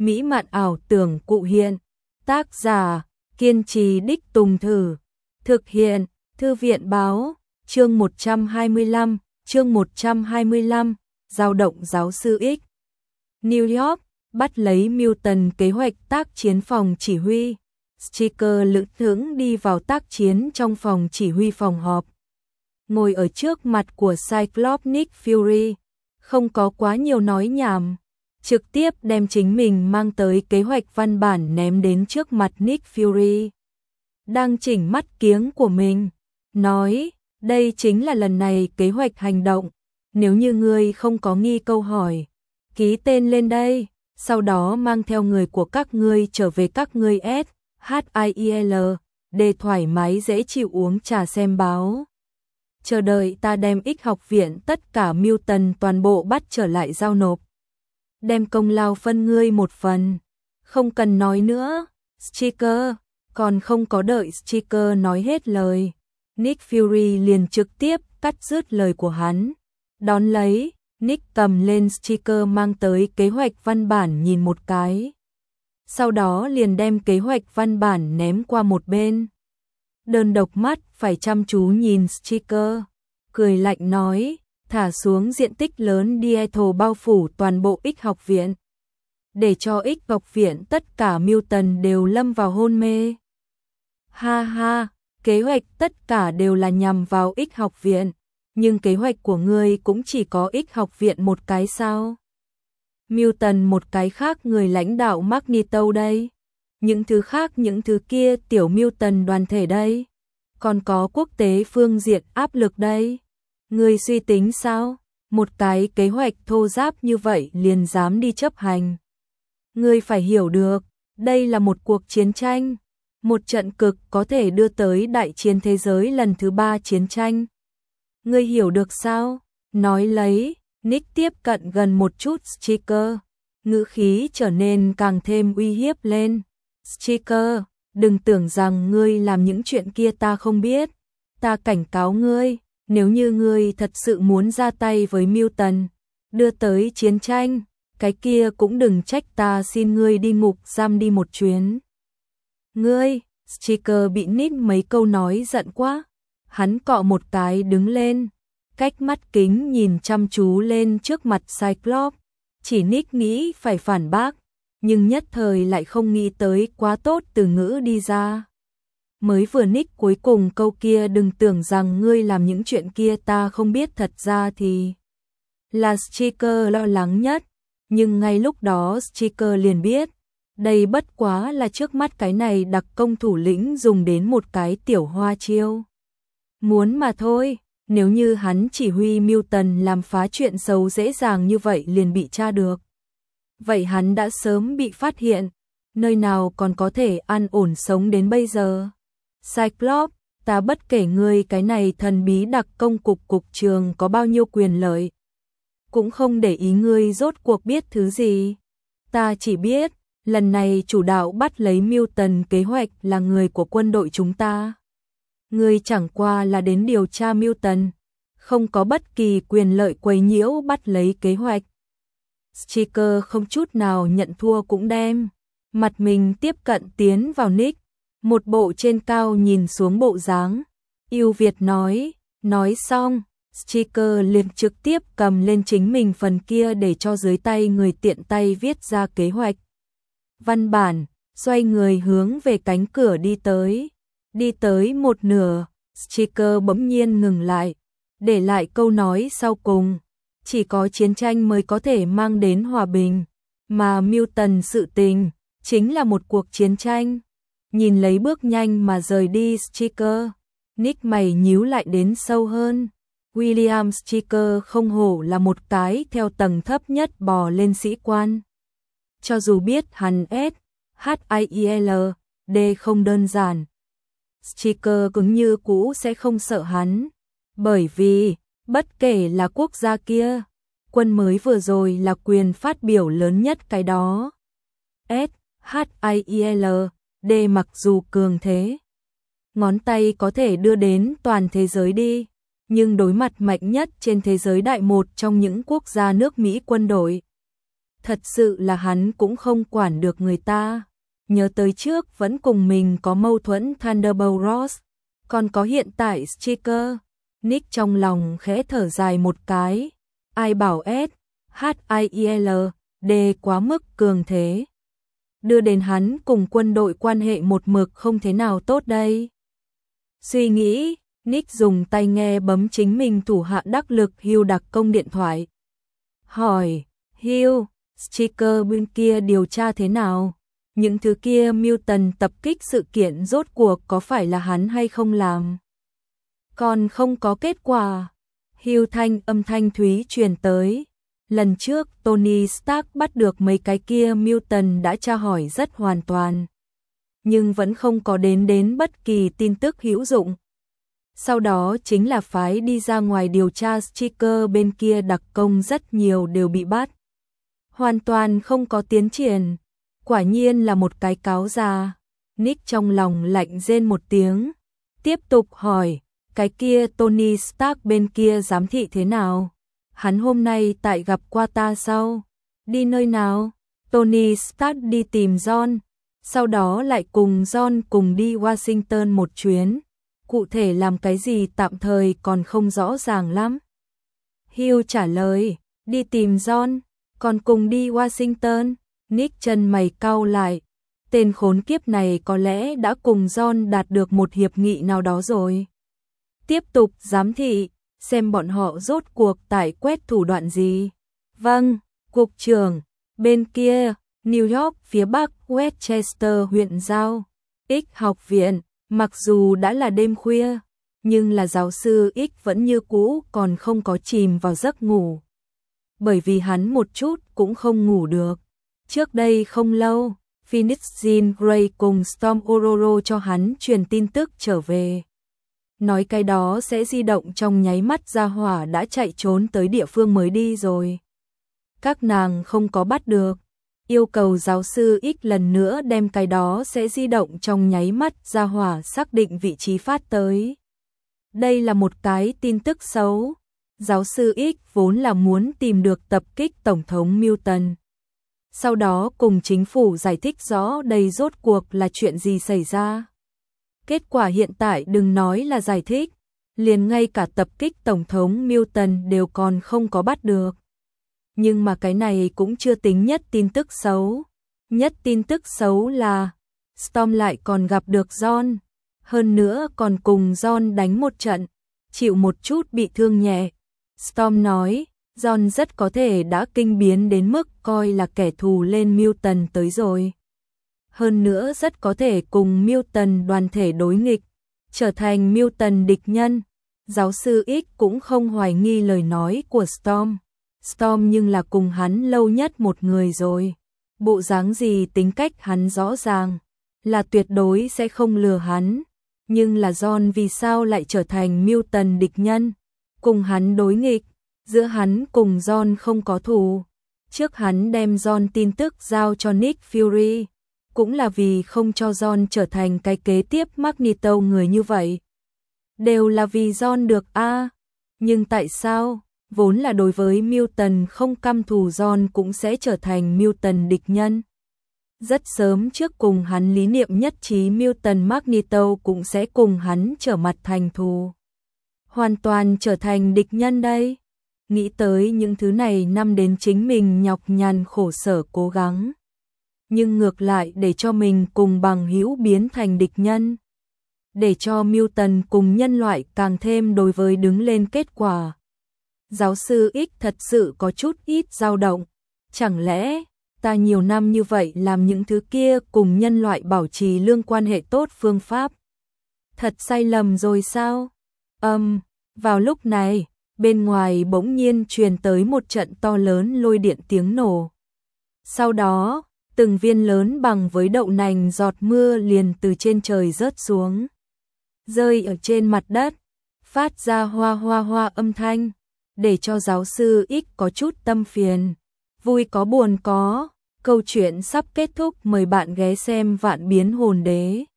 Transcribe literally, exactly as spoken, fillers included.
mỹ mạn ảo tưởng cụ hiện. Tác giả, kiên trì đích tùng thử. Thực hiện, Thư viện báo, chương một trăm hai mươi lăm, chương một trăm hai mươi lăm, dao động giáo sư X. New York, bắt lấy Milton kế hoạch tác chiến phòng chỉ huy. Stryker lững thững đi vào tác chiến trong phòng chỉ huy phòng họp. Ngồi ở trước mặt của Cyclops Nick Fury, không có quá nhiều nói nhảm, trực tiếp đem chính mình mang tới kế hoạch văn bản ném đến trước mặt Nick Fury. Đang chỉnh mắt kiếng của mình, nói, đây chính là lần này kế hoạch hành động, nếu như ngươi không có nghi câu hỏi, ký tên lên đây, sau đó mang theo người của các ngươi trở về các ngươi S, H I I L, để thoải mái dễ chịu uống trà xem báo. Chờ đợi ta đem X học viện tất cả Milton toàn bộ bắt trở lại giao nộp. Đem công lao phân ngươi một phần. Không cần nói nữa, Stryker. Còn không có đợi Stryker nói hết lời, Nick Fury liền trực tiếp cắt dứt lời của hắn. Đón lấy, Nick cầm lên Stryker mang tới kế hoạch văn bản nhìn một cái. Sau đó liền đem kế hoạch văn bản ném qua một bên. Đơn độc mắt phải chăm chú nhìn Stryker, cười lạnh nói, thả xuống diện tích lớn Dietro bao phủ toàn bộ X học viện, để cho X học viện tất cả Milton đều lâm vào hôn mê. Ha ha, kế hoạch tất cả đều là nhằm vào X học viện, nhưng kế hoạch của ngươi cũng chỉ có X học viện một cái sao? Milton một cái khác người lãnh đạo Magneto đây, những thứ khác những thứ kia tiểu Milton đoàn thể đây, còn có quốc tế phương diện áp lực đây. Ngươi suy tính sao? Một cái kế hoạch thô ráp như vậy liền dám đi chấp hành. Ngươi phải hiểu được, đây là một cuộc chiến tranh, một trận cực có thể đưa tới đại chiến thế giới lần thứ ba chiến tranh. Ngươi hiểu được sao? Nói lấy, Nick tiếp cận gần một chút Stryker, ngữ khí trở nên càng thêm uy hiếp lên. Stryker, đừng tưởng rằng ngươi làm những chuyện kia ta không biết. Ta cảnh cáo ngươi, nếu như ngươi thật sự muốn ra tay với Milton, đưa tới chiến tranh, cái kia cũng đừng trách ta xin ngươi đi ngục giam đi một chuyến. Ngươi, Stryker bị Nick mấy câu nói giận quá, hắn cọ một cái đứng lên, cách mắt kính nhìn chăm chú lên trước mặt Cyclops, chỉ Nick nghĩ phải phản bác, nhưng nhất thời lại không nghĩ tới quá tốt từ ngữ đi ra. Mới vừa Nick cuối cùng câu kia đừng tưởng rằng ngươi làm những chuyện kia ta không biết thật ra thì là Stryker lo lắng nhất, nhưng ngay lúc đó Stryker liền biết, đây bất quá là trước mắt cái này đặc công thủ lĩnh dùng đến một cái tiểu hoa chiêu. Muốn mà thôi, nếu như hắn chỉ huy Milton làm phá chuyện xấu dễ dàng như vậy liền bị tra được. Vậy hắn đã sớm bị phát hiện, nơi nào còn có thể an ổn sống đến bây giờ. Cyclops, ta bất kể ngươi cái này thần bí đặc công cục cục trường có bao nhiêu quyền lợi, cũng không để ý ngươi rốt cuộc biết thứ gì. Ta chỉ biết, lần này chủ đạo bắt lấy Milton kế hoạch là người của quân đội chúng ta. Ngươi chẳng qua là đến điều tra Milton, không có bất kỳ quyền lợi quấy nhiễu bắt lấy kế hoạch. Stryker không chút nào nhận thua cũng đem mặt mình tiếp cận tiến vào Nick, một bộ trên cao nhìn xuống bộ dáng. Yêu Việt nói, nói xong, Stryker liền trực tiếp cầm lên chính mình phần kia để cho dưới tay người tiện tay viết ra kế hoạch văn bản, xoay người hướng về cánh cửa đi tới. Đi tới một nửa, Stryker bỗng nhiên ngừng lại, để lại câu nói sau cùng, chỉ có chiến tranh mới có thể mang đến hòa bình, mà Milton sự tình chính là một cuộc chiến tranh. Nhìn lấy bước nhanh mà rời đi Stryker, Nick mày nhíu lại đến sâu hơn. William Stryker không hổ là một cái theo tầng thấp nhất bò lên sĩ quan. Cho dù biết hắn S, H I I L, D không đơn giản, Stryker cứng như cũ sẽ không sợ hắn, bởi vì, bất kể là quốc gia kia, quân mới vừa rồi là quyền phát biểu lớn nhất cái đó. S, H I I L, D mặc dù cường thế, ngón tay có thể đưa đến toàn thế giới đi, nhưng đối mặt mạnh nhất trên thế giới đại một trong những quốc gia nước Mỹ quân đội, Thật sự là hắn cũng không quản được người ta. Nhớ tới trước vẫn cùng mình có mâu thuẫn Thunderbolt Ross, còn có hiện tại Striker. Nick trong lòng khẽ thở dài một cái. Ai bảo S, H I I L, D quá mức cường thế. Đưa đến hắn cùng quân đội quan hệ một mực không thế nào tốt đây. Suy nghĩ, Nick dùng tay nghe bấm chính mình thủ hạ đắc lực Hugh đặc công điện thoại. Hỏi, Hugh, Striker bên kia điều tra thế nào? Những thứ kia Milton tập kích sự kiện rốt cuộc có phải là hắn hay không làm? Còn không có kết quả. Hugh thanh âm thanh thúy truyền tới. Lần trước Tony Stark bắt được mấy cái kia Milton đã tra hỏi rất hoàn toàn. Nhưng vẫn không có đến đến bất kỳ tin tức hữu dụng. Sau đó chính là phái đi ra ngoài điều tra Striker bên kia đặc công rất nhiều đều bị bắt. Hoàn toàn không có tiến triển. Quả nhiên là một cái cáo già. Nick trong lòng lạnh rên một tiếng. Tiếp tục hỏi, cái kia Tony Stark bên kia giám thị thế nào? Hắn hôm nay tại gặp qua ta sao? Đi nơi nào? Tony Stark đi tìm John. Sau đó lại cùng John cùng đi Washington một chuyến. Cụ thể làm cái gì tạm thời còn không rõ ràng lắm. Hugh trả lời, đi tìm John, còn cùng đi Washington. Nick chân mày cau lại. Tên khốn kiếp này có lẽ đã cùng John đạt được một hiệp nghị nào đó rồi. Tiếp tục giám thị, xem bọn họ rốt cuộc tải quét thủ đoạn gì. Vâng, cục trưởng, bên kia, New York phía bắc Westchester huyện giao, X học viện, mặc dù đã là đêm khuya, nhưng là giáo sư X vẫn như cũ còn không có chìm vào giấc ngủ. Bởi vì hắn một chút cũng không ngủ được. Trước đây không lâu, Phoenix Jean Grey cùng Storm Ororo cho hắn truyền tin tức trở về. Nói cái đó sẽ di động trong nháy mắt ra hỏa đã chạy trốn tới địa phương mới đi rồi. Các nàng không có bắt được. Yêu cầu giáo sư X lần nữa đem cái đó sẽ di động trong nháy mắt ra hỏa xác định vị trí phát tới. Đây là một cái tin tức xấu. Giáo sư X vốn là muốn tìm được tập kích Tổng thống Milton. Sau đó cùng chính phủ giải thích rõ đây rốt cuộc là chuyện gì xảy ra. Kết quả hiện tại đừng nói là giải thích, liền ngay cả tập kích Tổng thống Milton đều còn không có bắt được. Nhưng mà cái này cũng chưa tính nhất tin tức xấu. Nhất tin tức xấu là Storm lại còn gặp được John, hơn nữa còn cùng John đánh một trận, chịu một chút bị thương nhẹ. Storm nói, John rất có thể đã kinh biến đến mức coi là kẻ thù lên Milton tới rồi. Hơn nữa rất có thể cùng Milton đoàn thể đối nghịch, trở thành Milton địch nhân. Giáo sư X cũng không hoài nghi lời nói của Storm. Storm nhưng là cùng hắn lâu nhất một người rồi. Bộ dáng gì tính cách hắn rõ ràng, là tuyệt đối sẽ không lừa hắn. Nhưng là John vì sao lại trở thành Milton địch nhân, cùng hắn đối nghịch, giữa hắn cùng John không có thù. Trước hắn đem John tin tức giao cho Nick Fury, cũng là vì không cho John trở thành cái kế tiếp Magneto người như vậy. Đều là vì John được a à. Nhưng tại sao, vốn là đối với Milton không căm thù John cũng sẽ trở thành Milton địch nhân. Rất sớm trước cùng hắn lý niệm nhất trí Milton Magneto cũng sẽ cùng hắn trở mặt thành thù. Hoàn toàn trở thành địch nhân đây. Nghĩ tới những thứ này năm đến chính mình nhọc nhằn khổ sở cố gắng. Nhưng ngược lại để cho mình cùng bằng hữu biến thành địch nhân. Để cho Milton cùng nhân loại càng thêm đối với đứng lên kết quả. Giáo sư X thật sự có chút ít dao động. Chẳng lẽ ta nhiều năm như vậy làm những thứ kia cùng nhân loại bảo trì lương quan hệ tốt phương pháp? Thật sai lầm rồi sao? Âm, um, vào lúc này, bên ngoài bỗng nhiên truyền tới một trận to lớn lôi điện tiếng nổ. Sau đó, từng viên lớn bằng với đậu nành giọt mưa liền từ trên trời rớt xuống, rơi ở trên mặt đất, phát ra hoa hoa hoa âm thanh, để cho giáo sư X có chút tâm phiền. Vui có buồn có, câu chuyện sắp kết thúc, mời bạn ghé xem Vạn Biến Hồn Đế.